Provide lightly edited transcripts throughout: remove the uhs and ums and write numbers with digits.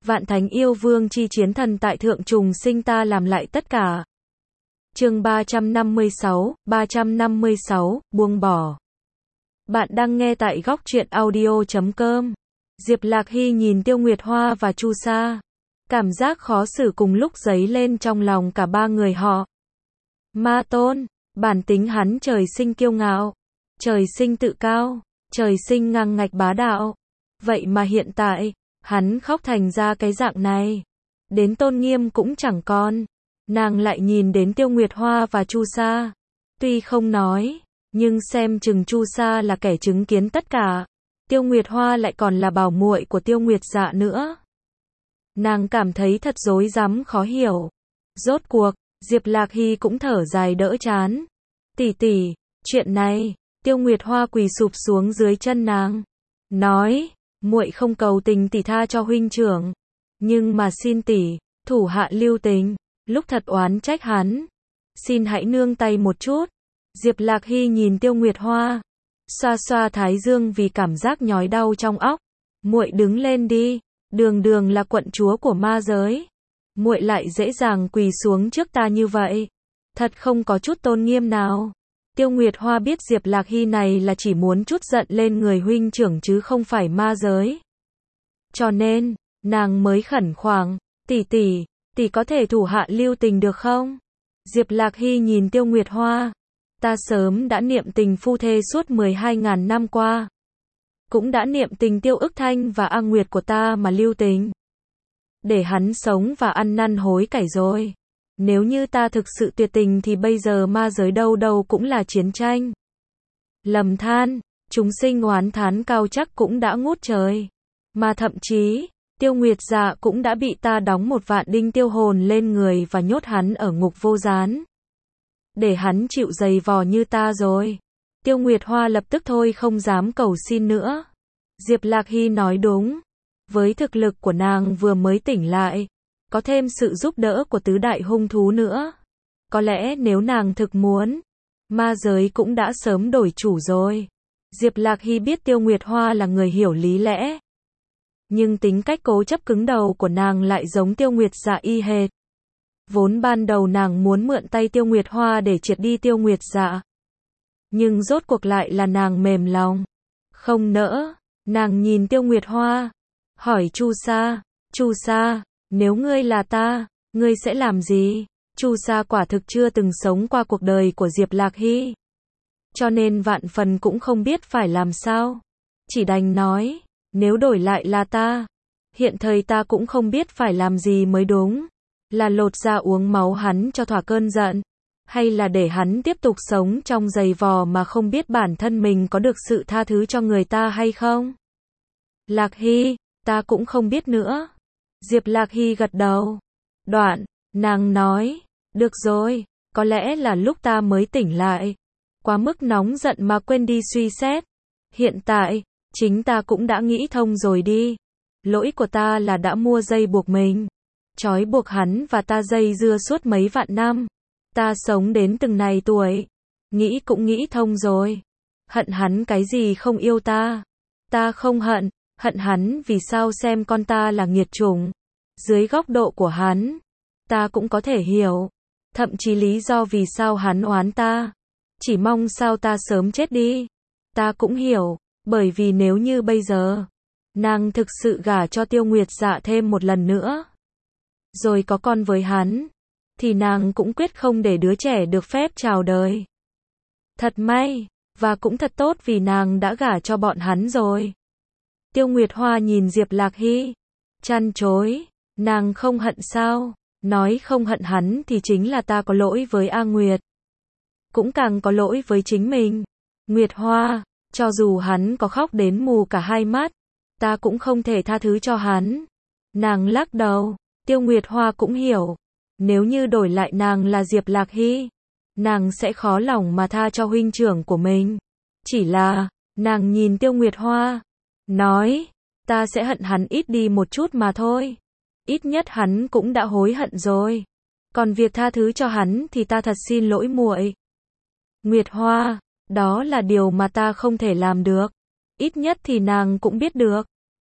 Vạn thánh yêu vương chi chiến thần tại thượng trùng sinh ta làm lại tất cả. Chương 356, buông bỏ. Bạn đang nghe tại góc truyện audio.com. Diệp Lạc Hy nhìn Tiêu Nguyệt Hoa và Chu Sa. Cảm giác khó xử cùng lúc dấy lên trong lòng cả ba người họ. Ma tôn, bản tính hắn trời sinh kiêu ngạo, trời sinh tự cao, trời sinh ngang ngạch bá đạo. Vậy mà hiện tại, hắn khóc thành ra cái dạng này. Đến tôn nghiêm cũng chẳng còn. Nàng lại nhìn đến Tiêu Nguyệt Hoa và Chu Sa. Tuy không nói, nhưng xem chừng Chu Sa là kẻ chứng kiến tất cả. Tiêu Nguyệt Hoa lại còn là bảo muội của Tiêu Nguyệt Dạ nữa. Nàng cảm thấy thật rối rắm khó hiểu. Rốt cuộc, Diệp Lạc Hy cũng thở dài đỡ chán. Tỷ tỷ, chuyện này, Tiêu Nguyệt Hoa quỳ sụp xuống dưới chân nàng. Nói, muội không cầu tình tỷ tha cho huynh trưởng. Nhưng mà xin tỷ, thủ hạ lưu tình, lúc thật oán trách hắn. Xin hãy nương tay một chút. Diệp Lạc Hy nhìn Tiêu Nguyệt Hoa. Xoa xoa thái dương vì cảm giác nhói đau trong óc. Muội đứng lên đi, đường đường là quận chúa của ma giới. Muội lại dễ dàng quỳ xuống trước ta như vậy. Thật không có chút tôn nghiêm nào. Tiêu Nguyệt Hoa biết Diệp Lạc Hy này là chỉ muốn trút giận lên người huynh trưởng chứ không phải ma giới. Cho nên, nàng mới khẩn khoản, tỷ tỷ, tỷ có thể thủ hạ lưu tình được không? Diệp Lạc Hy nhìn Tiêu Nguyệt Hoa. Ta sớm đã niệm tình phu thê suốt 12.000 năm qua. Cũng đã niệm tình Tiêu Ức Thanh và A Nguyệt của ta mà lưu tình. Để hắn sống và ăn năn hối cải rồi. Nếu như ta thực sự tuyệt tình thì bây giờ ma giới đâu đâu cũng là chiến tranh. Lầm than, chúng sinh oán thán cao chắc cũng đã ngút trời. Mà thậm chí, Tiêu Nguyệt Dạ cũng đã bị ta đóng một vạn đinh tiêu hồn lên người và nhốt hắn ở ngục vô gián. Để hắn chịu giày vò như ta rồi. Tiêu Nguyệt Hoa lập tức thôi không dám cầu xin nữa. Diệp Lạc Hy nói đúng. Với thực lực của nàng vừa mới tỉnh lại, có thêm sự giúp đỡ của tứ đại hung thú nữa. Có lẽ nếu nàng thực muốn, ma giới cũng đã sớm đổi chủ rồi. Diệp Lạc Hy biết Tiêu Nguyệt Hoa là người hiểu lý lẽ. Nhưng tính cách cố chấp cứng đầu của nàng lại giống Tiêu Nguyệt Dạ y hệt. Vốn ban đầu nàng muốn mượn tay Tiêu Nguyệt Hoa để triệt đi Tiêu Nguyệt Dạ. Nhưng rốt cuộc lại là nàng mềm lòng. Không nỡ, nàng nhìn Tiêu Nguyệt Hoa. Hỏi Chu Sa, nếu ngươi là ta, ngươi sẽ làm gì? Chu Sa quả thực chưa từng sống qua cuộc đời của Diệp Lạc Hy. Cho nên vạn phần cũng không biết phải làm sao. Chỉ đành nói, nếu đổi lại là ta, hiện thời ta cũng không biết phải làm gì mới đúng. Là lột ra uống máu hắn cho thỏa cơn giận, hay là để hắn tiếp tục sống trong giày vò mà không biết bản thân mình có được sự tha thứ cho người ta hay không? Lạc Hy, ta cũng không biết nữa. Diệp Lạc Hy gật đầu. Đoạn, nàng nói, được rồi, có lẽ là lúc ta mới tỉnh lại. Quá mức nóng giận mà quên đi suy xét. Hiện tại, chính ta cũng đã nghĩ thông rồi đi. Lỗi của ta là đã mua dây buộc mình. Trói buộc hắn và ta dây dưa suốt mấy vạn năm. Ta sống đến từng này tuổi. Nghĩ cũng nghĩ thông rồi. Hận hắn cái gì không yêu ta. Ta không hận. Hận hắn vì sao xem con ta là nghiệt chủng. Dưới góc độ của hắn, ta cũng có thể hiểu. Thậm chí lý do vì sao hắn oán ta. Chỉ mong sao ta sớm chết đi. Ta cũng hiểu, bởi vì nếu như bây giờ, nàng thực sự gả cho Tiêu Nguyệt Dạ thêm một lần nữa. Rồi có con với hắn, thì nàng cũng quyết không để đứa trẻ được phép chào đời. Thật may, và cũng thật tốt vì nàng đã gả cho bọn hắn rồi. Tiêu Nguyệt Hoa nhìn Diệp Lạc Hy, chăn chối, nàng không hận sao? Nói không hận hắn thì chính là ta có lỗi với A Nguyệt. Cũng càng có lỗi với chính mình. Nguyệt Hoa, cho dù hắn có khóc đến mù cả hai mắt, ta cũng không thể tha thứ cho hắn. Nàng lắc đầu, Tiêu Nguyệt Hoa cũng hiểu. Nếu như đổi lại nàng là Diệp Lạc Hy, nàng sẽ khó lòng mà tha cho huynh trưởng của mình. Chỉ là, nàng nhìn Tiêu Nguyệt Hoa, nói, ta sẽ hận hắn ít đi một chút mà thôi. Ít nhất hắn cũng đã hối hận rồi. Còn việc tha thứ cho hắn thì ta thật xin lỗi muội. Nguyệt Hoa, đó là điều mà ta không thể làm được. Ít nhất thì nàng cũng biết được.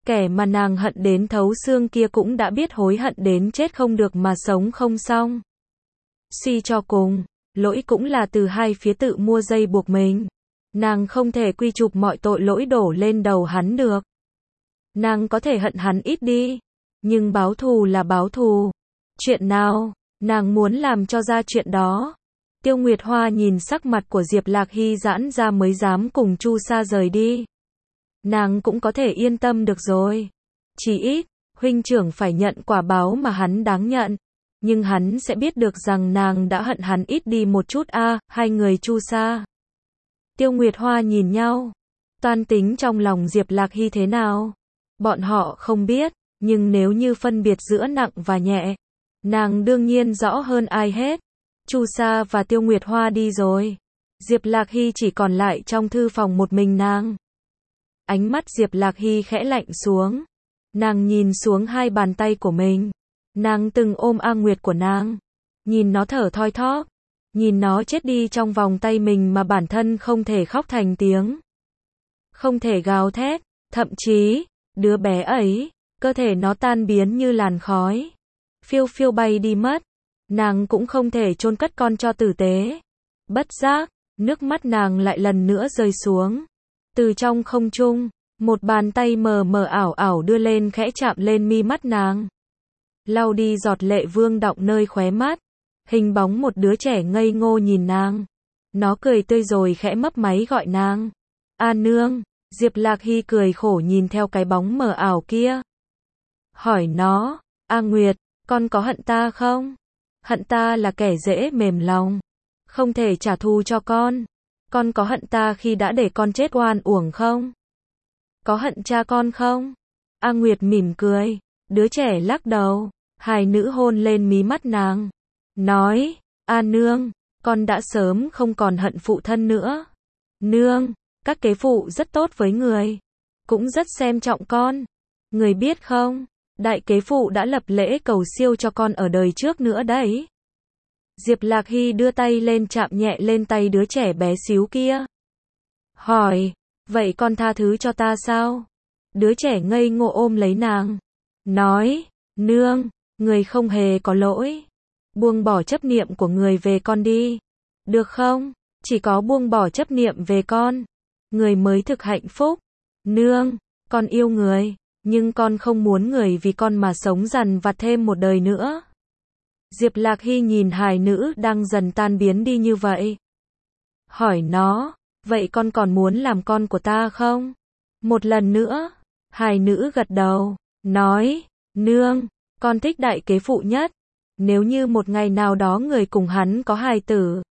Kẻ mà nàng hận đến thấu xương kia cũng đã biết hối hận đến chết không được mà sống không xong. Suy cho cùng, lỗi cũng là từ hai phía tự mua dây buộc mình. Nàng không thể quy chụp mọi tội lỗi đổ lên đầu hắn được. Nàng có thể hận hắn ít đi, nhưng báo thù là báo thù. Chuyện nào, nàng muốn làm cho ra chuyện đó. Tiêu Nguyệt Hoa nhìn sắc mặt của Diệp Lạc Hy giãn ra mới dám cùng Chu Sa rời đi. Nàng cũng có thể yên tâm được rồi. Chỉ ít, huynh trưởng phải nhận quả báo mà hắn đáng nhận. Nhưng hắn sẽ biết được rằng nàng đã hận hắn ít đi một chút hai người Chu Sa. Tiêu Nguyệt Hoa nhìn nhau. Toan tính trong lòng Diệp Lạc Hy thế nào? Bọn họ không biết, nhưng nếu như phân biệt giữa nặng và nhẹ, nàng đương nhiên rõ hơn ai hết. Chu Sa và Tiêu Nguyệt Hoa đi rồi. Diệp Lạc Hy chỉ còn lại trong thư phòng một mình nàng. Ánh mắt Diệp Lạc Hy khẽ lạnh xuống. Nàng nhìn xuống hai bàn tay của mình. Nàng từng ôm A Nguyệt của nàng. Nhìn nó thở thoi thóp. Nhìn nó chết đi trong vòng tay mình mà bản thân không thể khóc thành tiếng. Không thể gào thét. Thậm chí, đứa bé ấy, cơ thể nó tan biến như làn khói. Phiêu phiêu bay đi mất. Nàng cũng không thể chôn cất con cho tử tế. Bất giác, nước mắt nàng lại lần nữa rơi xuống. Từ trong không trung, một bàn tay mờ mờ ảo ảo đưa lên khẽ chạm lên mi mắt nàng. Lau đi giọt lệ vương đọng nơi khóe mắt. Hình bóng một đứa trẻ ngây ngô nhìn nàng. Nó cười tươi rồi khẽ mấp máy gọi nàng. A nương. Diệp Lạc Hy cười khổ nhìn theo cái bóng mờ ảo kia. Hỏi nó, A Nguyệt, con có hận ta không? Hận ta là kẻ dễ mềm lòng. Không thể trả thù cho con. Con có hận ta khi đã để con chết oan uổng không? Có hận cha con không? A Nguyệt mỉm cười. Đứa trẻ lắc đầu. Hai nữ hôn lên mí mắt nàng. Nói, A nương, con đã sớm không còn hận phụ thân nữa. Nương, các kế phụ rất tốt với người. Cũng rất xem trọng con. Người biết không, đại kế phụ đã lập lễ cầu siêu cho con ở đời trước nữa đấy. Diệp Lạc Hy đưa tay lên chạm nhẹ lên tay đứa trẻ bé xíu kia. Hỏi, vậy con tha thứ cho ta sao? Đứa trẻ ngây ngô ôm lấy nàng. Nói, nương, người không hề có lỗi. Buông bỏ chấp niệm của người về con đi. Được không? Chỉ có buông bỏ chấp niệm về con, người mới thực hạnh phúc. Nương, con yêu người, nhưng con không muốn người vì con mà sống dằn vặt thêm một đời nữa. Diệp Lạc Hy nhìn hài nữ đang dần tan biến đi như vậy. Hỏi nó, vậy con còn muốn làm con của ta không? Một lần nữa, hài nữ gật đầu, nói, nương, con thích đại kế phụ nhất. Nếu như một ngày nào đó người cùng hắn có hài tử,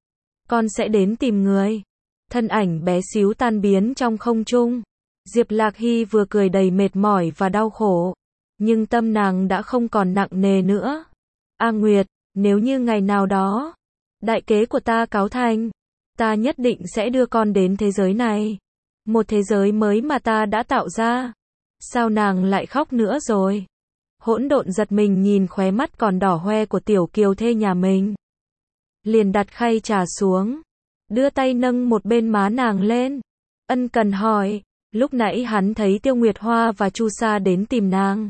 con sẽ đến tìm người. Thân ảnh bé xíu tan biến trong không trung. Diệp Lạc Hy vừa cười đầy mệt mỏi và đau khổ. Nhưng tâm nàng đã không còn nặng nề nữa. A Nguyệt, nếu như ngày nào đó, đại kế của ta cáo thành, ta nhất định sẽ đưa con đến thế giới này. Một thế giới mới mà ta đã tạo ra. Sao nàng lại khóc nữa rồi? Hỗn độn giật mình nhìn khóe mắt còn đỏ hoe của tiểu kiều thê nhà mình. Liền đặt khay trà xuống. Đưa tay nâng một bên má nàng lên. Ân cần hỏi. Lúc nãy hắn thấy Tiêu Nguyệt Hoa và Chu Sa đến tìm nàng.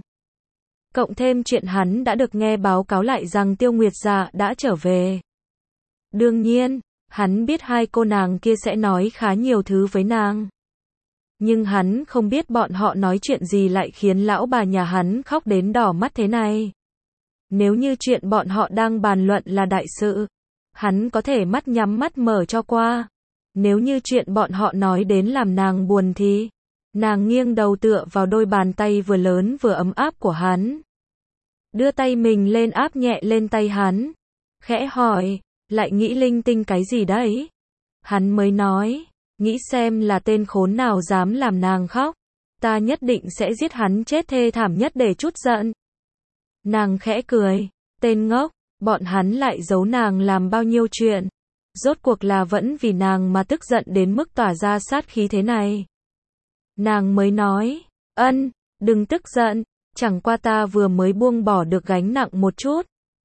Cộng thêm chuyện hắn đã được nghe báo cáo lại rằng Tiêu Nguyệt Dạ đã trở về. Đương nhiên, hắn biết hai cô nàng kia sẽ nói khá nhiều thứ với nàng. Nhưng hắn không biết bọn họ nói chuyện gì lại khiến lão bà nhà hắn khóc đến đỏ mắt thế này. Nếu như chuyện bọn họ đang bàn luận là đại sự, hắn có thể mắt nhắm mắt mở cho qua. Nếu như chuyện bọn họ nói đến làm nàng buồn thì, nàng nghiêng đầu tựa vào đôi bàn tay vừa lớn vừa ấm áp của hắn. Đưa tay mình lên áp nhẹ lên tay hắn. Khẽ hỏi, lại nghĩ linh tinh cái gì đấy? Hắn mới nói, nghĩ xem là tên khốn nào dám làm nàng khóc. Ta nhất định sẽ giết hắn chết thê thảm nhất để trút giận. Nàng khẽ cười, tên ngốc, bọn hắn lại giấu nàng làm bao nhiêu chuyện. Rốt cuộc là vẫn vì nàng mà tức giận đến mức tỏa ra sát khí thế này. Nàng mới nói, Ân, đừng tức giận, chẳng qua ta vừa mới buông bỏ được gánh nặng một chút.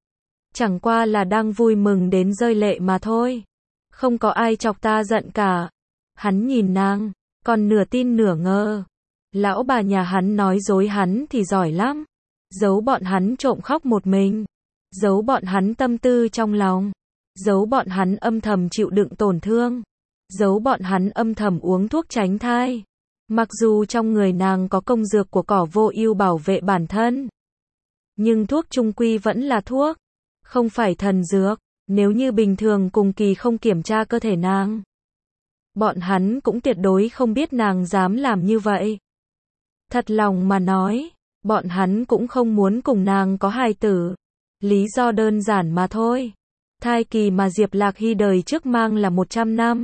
Chẳng qua là đang vui mừng đến rơi lệ mà thôi. Không có ai chọc ta giận cả. Hắn nhìn nàng, còn nửa tin nửa ngờ. Lão bà nhà hắn nói dối hắn thì giỏi lắm. Giấu bọn hắn trộm khóc một mình. Giấu bọn hắn tâm tư trong lòng. Giấu bọn hắn âm thầm chịu đựng tổn thương. Giấu bọn hắn âm thầm uống thuốc tránh thai. Mặc dù trong người nàng có công dược của cỏ vô ưu bảo vệ bản thân. Nhưng thuốc chung quy vẫn là thuốc. Không phải thần dược. Nếu như bình thường cùng kỳ không kiểm tra cơ thể nàng. Bọn hắn cũng tuyệt đối không biết nàng dám làm như vậy. Thật lòng mà nói, bọn hắn cũng không muốn cùng nàng có hài tử. Lý do đơn giản mà thôi. Thai kỳ mà Diệp Lạc Hy đời trước mang là 100 năm.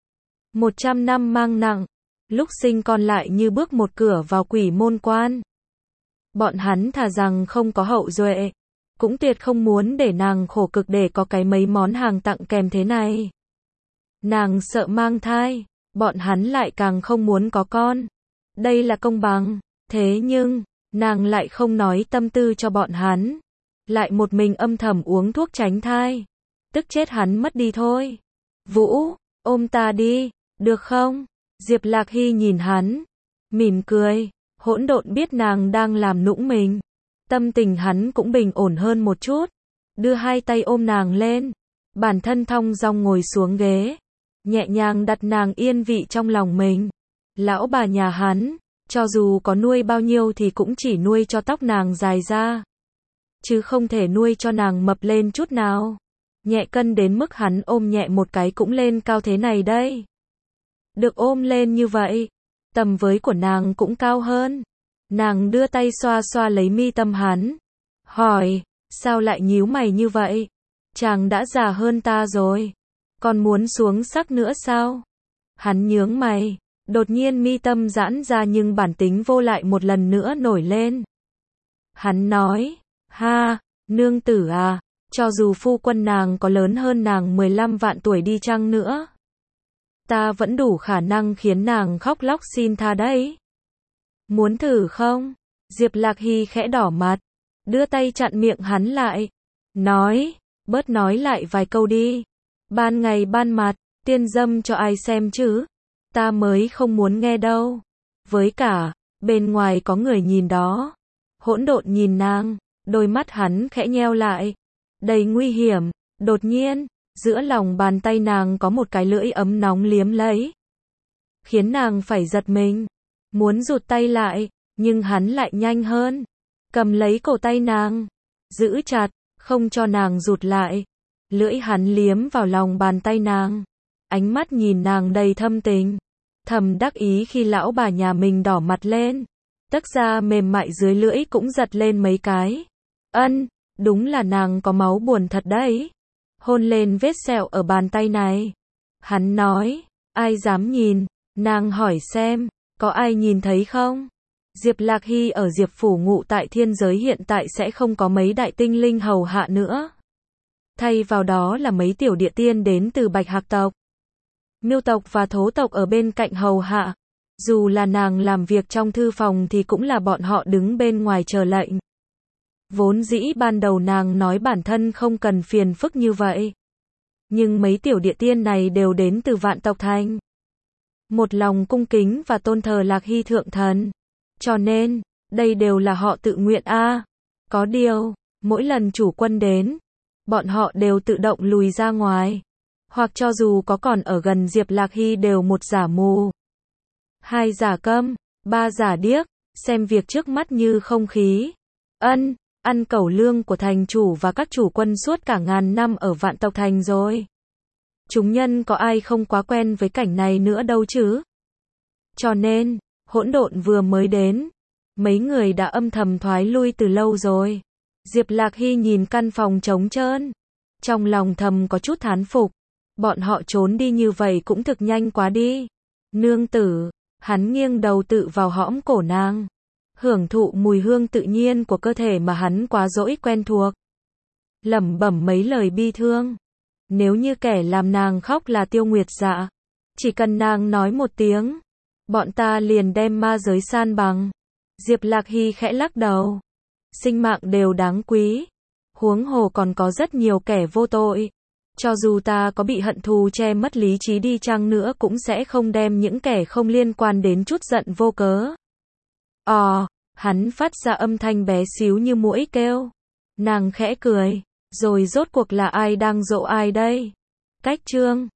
100 năm mang nặng. Lúc sinh con lại như bước một cửa vào quỷ môn quan. Bọn hắn thà rằng không có hậu duệ. Cũng tuyệt không muốn để nàng khổ cực để có cái mấy món hàng tặng kèm thế này. Nàng sợ mang thai. Bọn hắn lại càng không muốn có con. Đây là công bằng. Thế nhưng, nàng lại không nói tâm tư cho bọn hắn. Lại một mình âm thầm uống thuốc tránh thai. Tức chết hắn mất đi thôi. Vũ, ôm ta đi, được không? Diệp Lạc Hy nhìn hắn. Mỉm cười. Hỗn độn biết nàng đang làm nũng mình. Tâm tình hắn cũng bình ổn hơn một chút. Đưa hai tay ôm nàng lên. Bản thân thong dong ngồi xuống ghế. Nhẹ nhàng đặt nàng yên vị trong lòng mình. Lão bà nhà hắn, cho dù có nuôi bao nhiêu thì cũng chỉ nuôi cho tóc nàng dài ra. Chứ không thể nuôi cho nàng mập lên chút nào. Nhẹ cân đến mức hắn ôm nhẹ một cái cũng lên cao thế này đây. Được ôm lên như vậy, tầm với của nàng cũng cao hơn. Nàng đưa tay xoa xoa lấy mi tâm hắn. Hỏi, sao lại nhíu mày như vậy? Chàng đã già hơn ta rồi. Còn muốn xuống sắc nữa sao? Hắn nhướng mày. Đột nhiên mi tâm giãn ra nhưng bản tính vô lại một lần nữa nổi lên. Hắn nói, ha, nương tử à, cho dù phu quân nàng có lớn hơn nàng 15 vạn tuổi đi chăng nữa. Ta vẫn đủ khả năng khiến nàng khóc lóc xin tha đấy. Muốn thử không? Diệp Lạc Hy khẽ đỏ mặt, đưa tay chặn miệng hắn lại. Nói, bớt nói lại vài câu đi. Ban ngày ban mặt, tiên dâm cho ai xem chứ? Ta mới không muốn nghe đâu. Với cả, bên ngoài có người nhìn đó. Hỗn độn nhìn nàng, đôi mắt hắn khẽ nheo lại. Đầy nguy hiểm, đột nhiên, giữa lòng bàn tay nàng có một cái lưỡi ấm nóng liếm lấy. Khiến nàng phải giật mình. Muốn rụt tay lại, nhưng hắn lại nhanh hơn. Cầm lấy cổ tay nàng. Giữ chặt, không cho nàng rụt lại. Lưỡi hắn liếm vào lòng bàn tay nàng. Ánh mắt nhìn nàng đầy thâm tình. Thầm đắc ý khi lão bà nhà mình đỏ mặt lên. Tấc da mềm mại dưới lưỡi cũng giật lên mấy cái. Đúng là nàng có máu buồn thật đấy. Hôn lên vết sẹo ở bàn tay này. Hắn nói, ai dám nhìn? Nàng hỏi xem, có ai nhìn thấy không? Diệp Lạc Hy ở Diệp Phủ ngụ tại thiên giới hiện tại sẽ không có mấy đại tinh linh hầu hạ nữa. Thay vào đó là mấy tiểu địa tiên đến từ Bạch Hạc tộc. Miêu tộc và Thố tộc ở bên cạnh hầu hạ. Dù là nàng làm việc trong thư phòng thì cũng là bọn họ đứng bên ngoài chờ lệnh. Vốn dĩ ban đầu nàng nói bản thân không cần phiền phức như vậy. Nhưng mấy tiểu địa tiên này đều đến từ Vạn Tộc Thành. Một lòng cung kính và tôn thờ Lạc Hy thượng thần. Cho nên, đây đều là họ tự nguyện Có điều, mỗi lần chủ quân đến, bọn họ đều tự động lùi ra ngoài. Hoặc cho dù có còn ở gần Diệp Lạc Hy đều một giả mù. 2 giả câm, 3 giả điếc, xem việc trước mắt như không khí. Ăn cẩu lương của thành chủ và các chủ quân suốt cả ngàn năm ở Vạn Tộc Thành rồi. Chúng nhân có ai không quá quen với cảnh này nữa đâu chứ. Cho nên, hỗn độn vừa mới đến. Mấy người đã âm thầm thoái lui từ lâu rồi. Diệp Lạc Hy nhìn căn phòng trống trơn. Trong lòng thầm có chút thán phục. Bọn họ trốn đi như vậy cũng thực nhanh quá đi. Nương tử, hắn nghiêng đầu tự vào hõm cổ nàng. Hưởng thụ mùi hương tự nhiên của cơ thể mà hắn quá dỗi quen thuộc. Lẩm bẩm mấy lời bi thương. Nếu như kẻ làm nàng khóc là Tiêu Nguyệt Dạ, chỉ cần nàng nói một tiếng, bọn ta liền đem ma giới san bằng. Diệp Lạc Hy khẽ lắc đầu. Sinh mạng đều đáng quý. Huống hồ còn có rất nhiều kẻ vô tội. Cho dù ta có bị hận thù che mất lý trí đi chăng nữa cũng sẽ không đem những kẻ không liên quan đến chút giận vô cớ. Hắn phát ra âm thanh bé xíu như muỗi kêu. Nàng khẽ cười. Rồi rốt cuộc là ai đang dỗ ai đây? Cách chương